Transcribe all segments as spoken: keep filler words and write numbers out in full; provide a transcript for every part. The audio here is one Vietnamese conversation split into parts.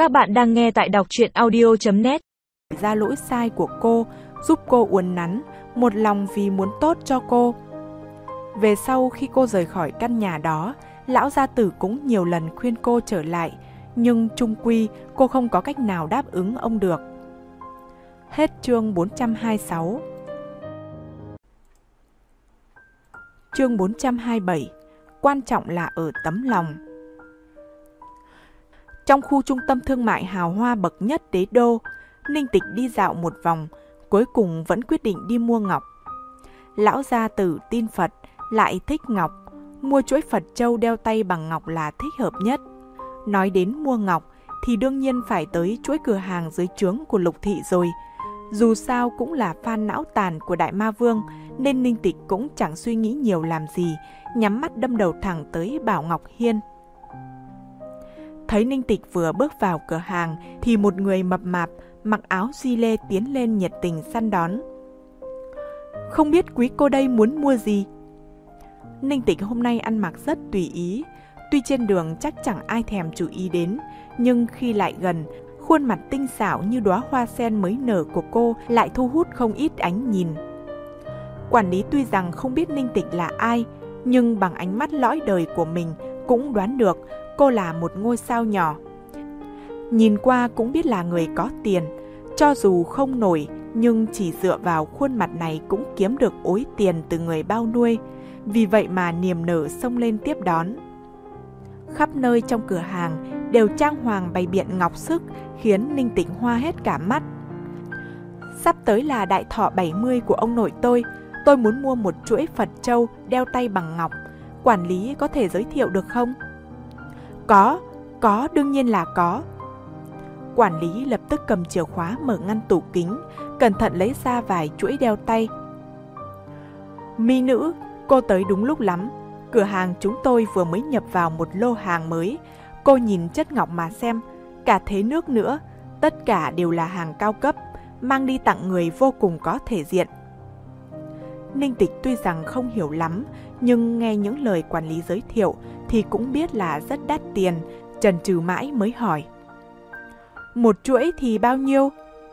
Các bạn đang nghe tại đọc truyện audio chấm net. Ra lỗi sai của cô, giúp cô uốn nắn, một lòng vì muốn tốt cho cô. Về sau khi cô rời khỏi căn nhà đó, lão gia tử cũng nhiều lần khuyên cô trở lại, nhưng chung quy cô không có cách nào đáp ứng ông được. Hết chương bốn trăm hai mươi sáu. Chương bốn trăm hai mươi bảy. Quan trọng là ở tấm lòng. Trong khu trung tâm thương mại hào hoa bậc nhất đế đô, Ninh Tịch đi dạo một vòng, cuối cùng vẫn quyết định đi mua ngọc. Lão gia tử tin Phật, lại thích ngọc, mua chuỗi Phật châu đeo tay bằng ngọc là thích hợp nhất. Nói đến mua ngọc thì đương nhiên phải tới chuỗi cửa hàng dưới trướng của Lục Thị rồi. Dù sao cũng là fan não tàn của Đại Ma Vương, nên Ninh Tịch cũng chẳng suy nghĩ nhiều làm gì, nhắm mắt đâm đầu thẳng tới Bảo Ngọc Hiên. Thấy Ninh Tịch vừa bước vào cửa hàng thì một người mập mạp mặc áo gi lê tiến lên nhiệt tình săn đón. Không biết quý cô đây muốn mua gì? Ninh Tịch hôm nay ăn mặc rất tùy ý, tuy trên đường chắc chẳng ai thèm chú ý đến, nhưng khi lại gần, khuôn mặt tinh xảo như đóa hoa sen mới nở của cô lại thu hút không ít ánh nhìn. Quản lý tuy rằng không biết Ninh Tịch là ai, nhưng bằng ánh mắt lõi đời của mình cũng đoán được cô là một ngôi sao nhỏ. Nhìn qua cũng biết là người có tiền, cho dù không nổi nhưng chỉ dựa vào khuôn mặt này cũng kiếm được ối tiền từ người bao nuôi, vì vậy mà niềm nở xông lên tiếp đón. Khắp nơi trong cửa hàng đều trang hoàng bày biện ngọc sức, khiến Ninh Tịch hoa hết cả mắt. Sắp tới là đại thọ bảy mươi của ông nội tôi, tôi muốn mua một chuỗi Phật châu đeo tay bằng ngọc, quản lý có thể giới thiệu được không? Có, có, đương nhiên là có. Quản lý lập tức cầm chìa khóa mở ngăn tủ kính, cẩn thận lấy ra vài chuỗi đeo tay. Mi nữ, cô tới đúng lúc lắm. Cửa hàng chúng tôi vừa mới nhập vào một lô hàng mới. Cô nhìn chất ngọc mà xem, cả thế nước nữa, tất cả đều là hàng cao cấp, mang đi tặng người vô cùng có thể diện. Ninh Tịch tuy rằng không hiểu lắm, nhưng nghe những lời quản lý giới thiệu thì cũng biết là rất đắt tiền, chần chừ mãi mới hỏi. Một chuỗi thì bao nhiêu?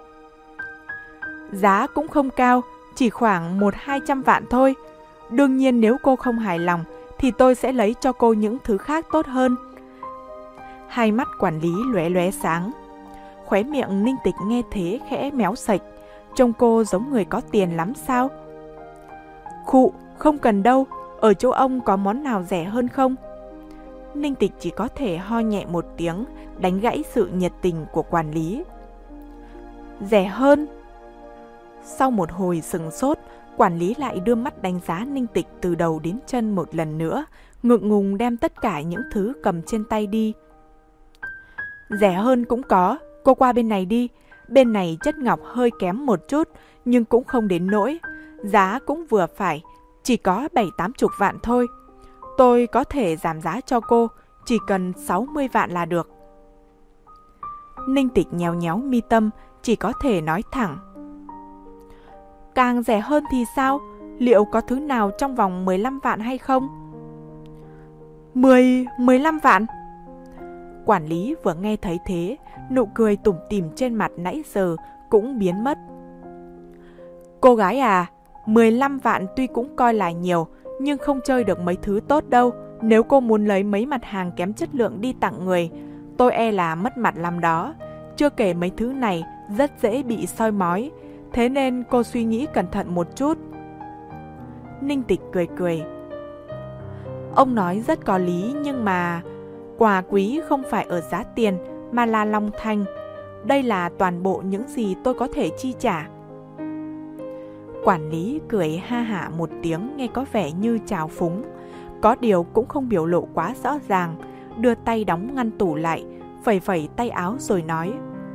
Giá cũng không cao, chỉ khoảng một hai trăm vạn thôi. Đương nhiên nếu cô không hài lòng thì tôi sẽ lấy cho cô những thứ khác tốt hơn. Hai mắt quản lý lóe lóe sáng. Khóe miệng Ninh Tịch nghe thế khẽ méo sạch, trông cô giống người có tiền lắm sao? Khụ, không cần đâu, ở chỗ ông có món nào rẻ hơn không? Ninh Tịch chỉ có thể ho nhẹ một tiếng, đánh gãy sự nhiệt tình của quản lý. Rẻ hơn? Sau một hồi sừng sốt, quản lý lại đưa mắt đánh giá Ninh Tịch từ đầu đến chân một lần nữa, ngượng ngùng đem tất cả những thứ cầm trên tay đi. Rẻ hơn cũng có, cô qua bên này đi, bên này chất ngọc hơi kém một chút, nhưng cũng không đến nỗi, giá cũng vừa phải, chỉ có bảy tám chục vạn thôi. Tôi có thể giảm giá cho cô, chỉ cần sáu mươi vạn là được. Ninh Tịch nhéo nhéo mi tâm, chỉ có thể nói thẳng. Càng rẻ hơn thì sao? Liệu có thứ nào trong vòng mười lăm vạn hay không? mười, mười lăm vạn? Quản lý vừa nghe thấy thế, nụ cười tủm tỉm trên mặt nãy giờ cũng biến mất. Cô gái à, mười lăm vạn tuy cũng coi là nhiều, nhưng không chơi được mấy thứ tốt đâu. Nếu cô muốn lấy mấy mặt hàng kém chất lượng đi tặng người, tôi e là mất mặt lắm đó. Chưa kể mấy thứ này rất dễ bị soi mói, thế nên cô suy nghĩ cẩn thận một chút. Ninh Tịch cười cười. Ông nói rất có lý, nhưng mà quà quý không phải ở giá tiền mà là lòng thành. Đây là toàn bộ những gì tôi có thể chi trả. Quản lý cười ha hả một tiếng nghe có vẻ như trào phúng, có điều cũng không biểu lộ quá rõ ràng, đưa tay đóng ngăn tủ lại, phẩy phẩy tay áo rồi nói.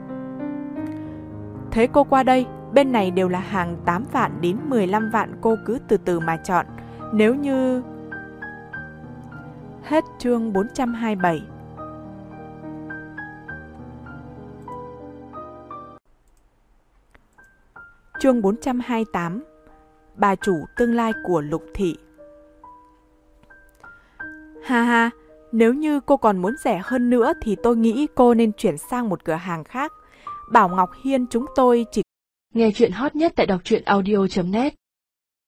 Thế cô qua đây, bên này đều là hàng tám vạn đến mười lăm vạn, cô cứ từ từ mà chọn. Nếu như... Hết chương bốn trăm hai mươi bảy. Chương bốn trăm hai mươi tám. Bà chủ tương lai của Lục Thị. Ha ha, Nếu như cô còn muốn rẻ hơn nữa thì tôi nghĩ cô nên chuyển sang một cửa hàng khác. Bảo Ngọc Hiên chúng tôi chỉ... Nghe chuyện hot nhất tại đọc truyện audio chấm net